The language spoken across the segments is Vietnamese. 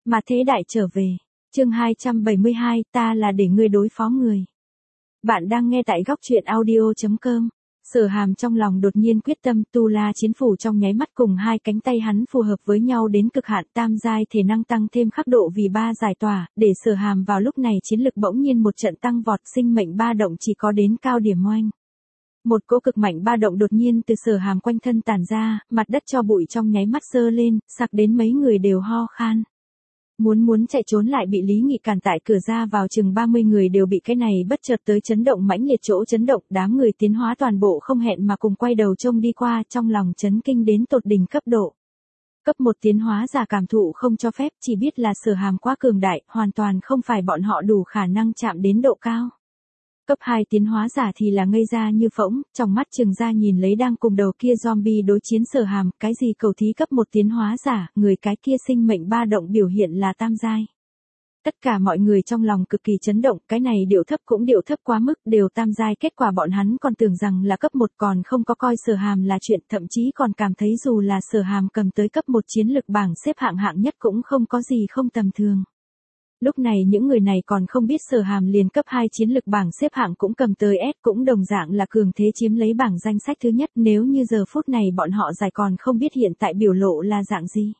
Mà thế đại trở về. Chương 272, ta là để ngươi đối phó người. Bạn đang nghe tại góc truyện audio.com. Sở Hàm trong lòng đột nhiên quyết tâm, tu la chiến phủ trong nháy mắt cùng hai cánh tay hắn phù hợp với nhau đến cực hạn, tam giai thể năng tăng thêm khắc độ vì ba giải tỏa, để Sở Hàm vào lúc này chiến lực bỗng nhiên một trận tăng vọt, sinh mệnh ba động chỉ có đến cao điểm oanh. Một cỗ cực mạnh ba động đột nhiên từ Sở Hàm quanh thân tản ra, mặt đất cho bụi trong nháy mắt sơ lên, sặc đến mấy người đều ho khan. Muốn chạy trốn lại bị Lý Nghị cản tại cửa ra vào, chừng 30 người đều bị cái này bất chợt tới chấn động mãnh liệt chỗ chấn động, đám người tiến hóa toàn bộ không hẹn mà cùng quay đầu trông đi qua, trong lòng chấn kinh đến tột đỉnh cấp độ. Cấp 1 tiến hóa giả cảm thụ không cho phép, chỉ biết là Sở Hàm quá cường đại, hoàn toàn không phải bọn họ đủ khả năng chạm đến độ cao. Cấp 2 tiến hóa giả thì là ngây ra như phỗng, trong mắt trừng ra nhìn lấy đang cùng đầu kia zombie đối chiến Sở Hàm, cái gì cầu thí cấp 1 tiến hóa giả, người cái kia sinh mệnh ba động biểu hiện là tam giai. Tất cả mọi người trong lòng cực kỳ chấn động, cái này điệu thấp cũng điệu thấp quá mức, đều tam giai, kết quả bọn hắn còn tưởng rằng là cấp 1, còn không có coi Sở Hàm là chuyện, thậm chí còn cảm thấy dù là Sở Hàm cầm tới cấp 1 chiến lực bảng xếp hạng nhất cũng không có gì không tầm thường. Lúc này những người này còn không biết Sở Hàm liền cấp 2 chiến lực bảng xếp hạng cũng cầm tới S, cũng đồng dạng là cường thế chiếm lấy bảng danh sách thứ nhất, nếu như giờ phút này bọn họ giải còn không biết hiện tại biểu lộ là dạng gì.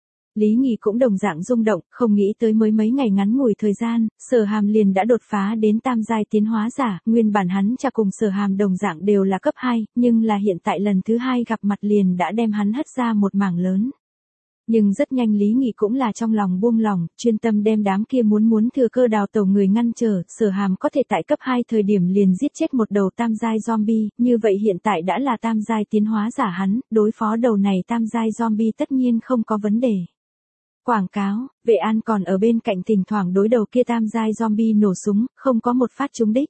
Lý Nghị cũng đồng dạng rung động, không nghĩ tới mới mấy ngày ngắn ngủi thời gian, Sở Hàm liền đã đột phá đến tam giai tiến hóa giả, nguyên bản hắn cha cùng Sở Hàm đồng dạng đều là cấp 2, nhưng là hiện tại lần thứ 2 gặp mặt liền đã đem hắn hất ra một mảng lớn. Nhưng rất nhanh Lý Nghị cũng là trong lòng buông lòng, chuyên tâm đem đám kia muốn thừa cơ đào tẩu người ngăn trở, Sở Hàm có thể tại cấp 2 thời điểm liền giết chết một đầu tam giai zombie, như vậy hiện tại đã là tam giai tiến hóa giả hắn, đối phó đầu này tam giai zombie tất nhiên không có vấn đề. Quảng cáo, Vệ An còn ở bên cạnh thỉnh thoảng đối đầu kia tam giai zombie nổ súng, không có một phát trúng đích.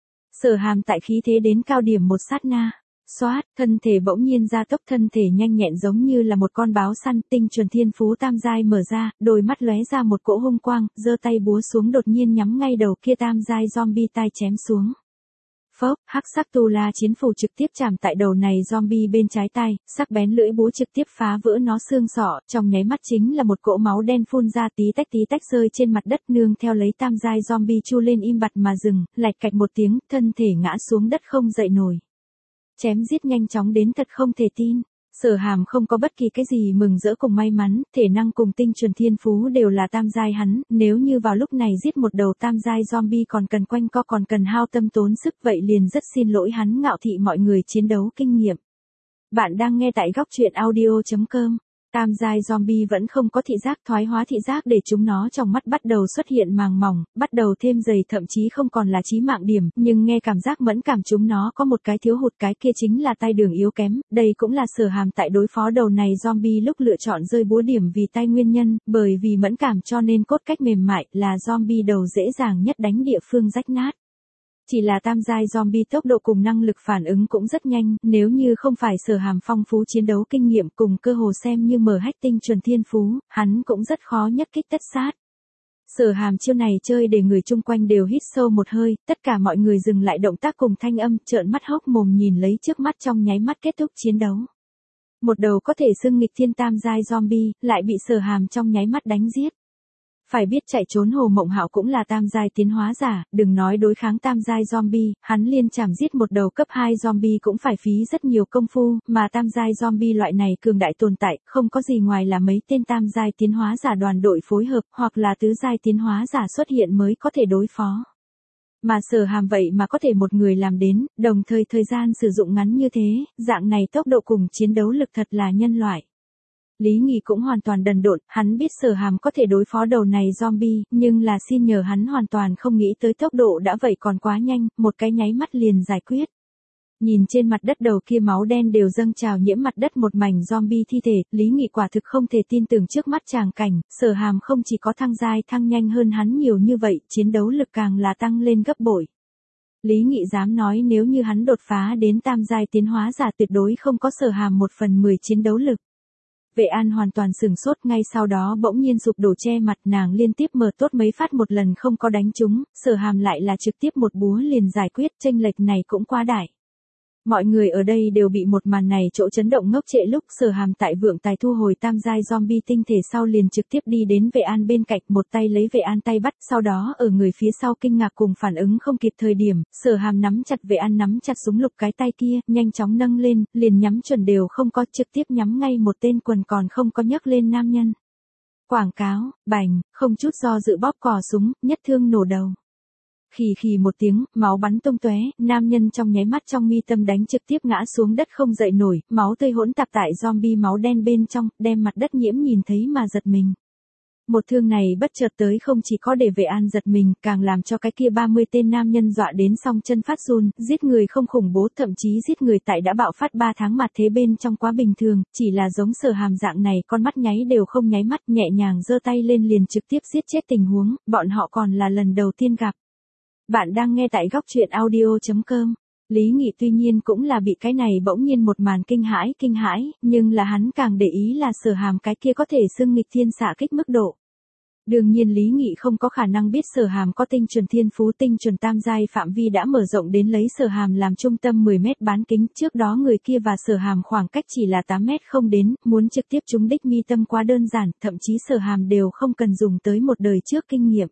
Sở Hàm tại khí thế đến cao điểm một sát na. Xoát, thân thể bỗng nhiên ra tốc, thân thể nhanh nhẹn giống như là một con báo săn, tinh chuẩn thiên phú tam giai mở ra, đôi mắt lóe ra một cỗ hung quang, giơ tay búa xuống đột nhiên nhắm ngay đầu kia tam giai zombie, tai chém xuống. Phốc, hắc sắc tu la chiến phủ trực tiếp chạm tại đầu này zombie bên trái tai, sắc bén lưỡi búa trực tiếp phá vỡ nó xương sọ, trong nháy mắt chính là một cỗ máu đen phun ra tí tách rơi trên mặt đất, nương theo lấy tam giai zombie chu lên im bặt mà dừng, lạch cạch một tiếng, thân thể ngã xuống đất không dậy nổi. Chém giết nhanh chóng đến thật không thể tin. Sở Hàm không có bất kỳ cái gì mừng rỡ cùng may mắn, thể năng cùng tinh chuẩn thiên phú đều là tam giai hắn, nếu như vào lúc này giết một đầu tam giai zombie còn cần quanh co, còn cần hao tâm tốn sức, vậy liền rất xin lỗi hắn ngạo thị mọi người chiến đấu kinh nghiệm. Bạn đang nghe tại góc truyện audio.com. Tam giai zombie vẫn không có thị giác, thoái hóa thị giác để chúng nó trong mắt bắt đầu xuất hiện màng mỏng, bắt đầu thêm dày, thậm chí không còn là chí mạng điểm, nhưng nghe cảm giác mẫn cảm chúng nó có một cái thiếu hụt, cái kia chính là tai đường yếu kém, đây cũng là Sở Hàm tại đối phó đầu này zombie lúc lựa chọn rơi búa điểm vì tai nguyên nhân, bởi vì mẫn cảm cho nên cốt cách mềm mại là zombie đầu dễ dàng nhất đánh địa phương rách nát. Chỉ là tam giai zombie tốc độ cùng năng lực phản ứng cũng rất nhanh, nếu như không phải Sở Hàm phong phú chiến đấu kinh nghiệm cùng cơ hồ xem như mở hách tinh chuẩn thiên phú, hắn cũng rất khó nhất kích tất sát. Sở Hàm chiêu này chơi để người chung quanh đều hít sâu một hơi, tất cả mọi người dừng lại động tác cùng thanh âm, trợn mắt hốc mồm nhìn lấy trước mắt trong nháy mắt kết thúc chiến đấu. Một đầu có thể xưng nghịch thiên tam giai zombie, lại bị Sở Hàm trong nháy mắt đánh giết. Phải biết chạy trốn Hồ Mộng Hạo cũng là tam giai tiến hóa giả, đừng nói đối kháng tam giai zombie, hắn liên chảm giết một đầu cấp 2 zombie cũng phải phí rất nhiều công phu, mà tam giai zombie loại này cường đại tồn tại, không có gì ngoài là mấy tên tam giai tiến hóa giả đoàn đội phối hợp, hoặc là tứ giai tiến hóa giả xuất hiện mới có thể đối phó. Mà Sở Hàm vậy mà có thể một người làm đến, đồng thời thời gian sử dụng ngắn như thế, dạng này tốc độ cùng chiến đấu lực thật là nhân loại. Lý Nghị cũng hoàn toàn đần độn, hắn biết Sở Hàm có thể đối phó đầu này zombie, nhưng là xin nhờ hắn hoàn toàn không nghĩ tới tốc độ đã vậy còn quá nhanh, một cái nháy mắt liền giải quyết. Nhìn trên mặt đất đầu kia máu đen đều dâng trào nhiễm mặt đất một mảnh zombie thi thể, Lý Nghị quả thực không thể tin tưởng trước mắt tràng cảnh, Sở Hàm không chỉ có thăng giai thăng nhanh hơn hắn nhiều như vậy, chiến đấu lực càng là tăng lên gấp bội. Lý Nghị dám nói nếu như hắn đột phá đến tam giai tiến hóa giả tuyệt đối không có Sở Hàm 1/10 chiến đấu lực. Vệ An hoàn toàn sửng sốt, ngay sau đó bỗng nhiên sụp đổ che mặt, nàng liên tiếp mở tốt mấy phát một lần không có đánh trúng, Sở Hàm lại là trực tiếp một búa liền giải quyết, chênh lệch này cũng quá đại. Mọi người ở đây đều bị một màn này chỗ chấn động ngốc trệ lúc Sở Hàm tại vượng tài thu hồi tam giai zombie tinh thể sau liền trực tiếp đi đến Vệ An bên cạnh, một tay lấy Vệ An tay bắt, sau đó ở người phía sau kinh ngạc cùng phản ứng không kịp thời điểm, Sở Hàm nắm chặt Vệ An nắm chặt súng lục cái tay kia, nhanh chóng nâng lên, liền nhắm chuẩn đều không có, trực tiếp nhắm ngay một tên quần còn không có nhấc lên nam nhân. Quảng cáo, bành, không chút do dự bóp cò súng, nhất thương nổ đầu. Khì khì một tiếng, máu bắn tung tóe, nam nhân trong nháy mắt trong mi tâm đánh trực tiếp ngã xuống đất không dậy nổi, máu tươi hỗn tạp tại zombie máu đen bên trong, đem mặt đất nhiễm nhìn thấy mà giật mình. Một thương này bất chợt tới không chỉ có để Vệ An giật mình, càng làm cho cái kia 30 tên nam nhân dọa đến song chân phát run, giết người không khủng bố, thậm chí giết người tại đã bạo phát 3 tháng mặt thế bên trong quá bình thường, chỉ là giống Sở Hàm dạng này con mắt nháy đều không nháy mắt, nhẹ nhàng giơ tay lên liền trực tiếp giết chết tình huống, bọn họ còn là lần đầu tiên gặp. Bạn đang nghe tại góc truyện audio.com. Lý Nghị tuy nhiên cũng là bị cái này bỗng nhiên một màn kinh hãi, nhưng là hắn càng để ý là Sở Hàm cái kia có thể xưng nghịch thiên xạ kích mức độ. Đương nhiên Lý Nghị không có khả năng biết Sở Hàm có tinh chuẩn thiên phú, tinh chuẩn tam giai phạm vi đã mở rộng đến lấy Sở Hàm làm trung tâm 10 mét bán kính, trước đó người kia và Sở Hàm khoảng cách chỉ là 8 mét không đến, muốn trực tiếp trúng đích mi tâm quá đơn giản, thậm chí Sở Hàm đều không cần dùng tới một đời trước kinh nghiệm.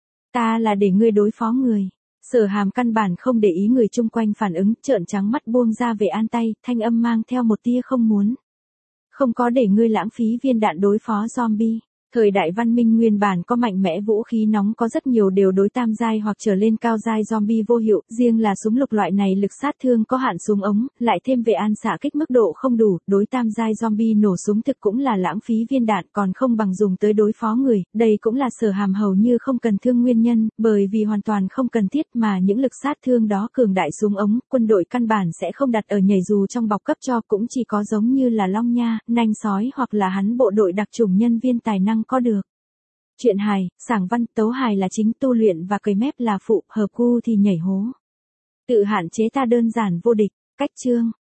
Ta là để ngươi đối phó người. Sở Hàm căn bản không để ý người chung quanh phản ứng, trợn trắng mắt buông ra Vệ An tay, thanh âm mang theo một tia không muốn. Không có để ngươi lãng phí viên đạn đối phó zombie. Thời đại văn minh nguyên bản có mạnh mẽ vũ khí nóng có rất nhiều đều đối tam giai hoặc trở lên cao giai zombie vô hiệu, riêng là súng lục loại này lực sát thương có hạn súng ống, lại thêm Vệ An xạ kích mức độ không đủ, đối tam giai zombie nổ súng thực cũng là lãng phí viên đạn còn không bằng dùng tới đối phó người, đây cũng là Sở Hàm hầu như không cần thương nguyên nhân, bởi vì hoàn toàn không cần thiết mà những lực sát thương đó cường đại súng ống, quân đội căn bản sẽ không đặt ở nhảy dù trong bọc cấp cho, cũng chỉ có giống như là Long Nha, nanh sói hoặc là hắn bộ đội đặc chủng nhân viên tài năng có được. Truyện hài, sảng văn, tấu hài là chính, tu luyện và cười mép là phụ, hợp gu thì nhảy hố. Tự hạn chế ta đơn giản vô địch, cách chương.